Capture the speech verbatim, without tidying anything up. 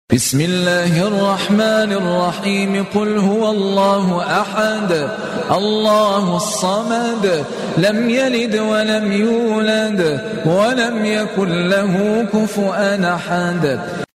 بسم الله الرحمن الرحيم قل هو الله أحد الله الصمد لم يلد ولم يولد ولم يكن له كفؤا أحد.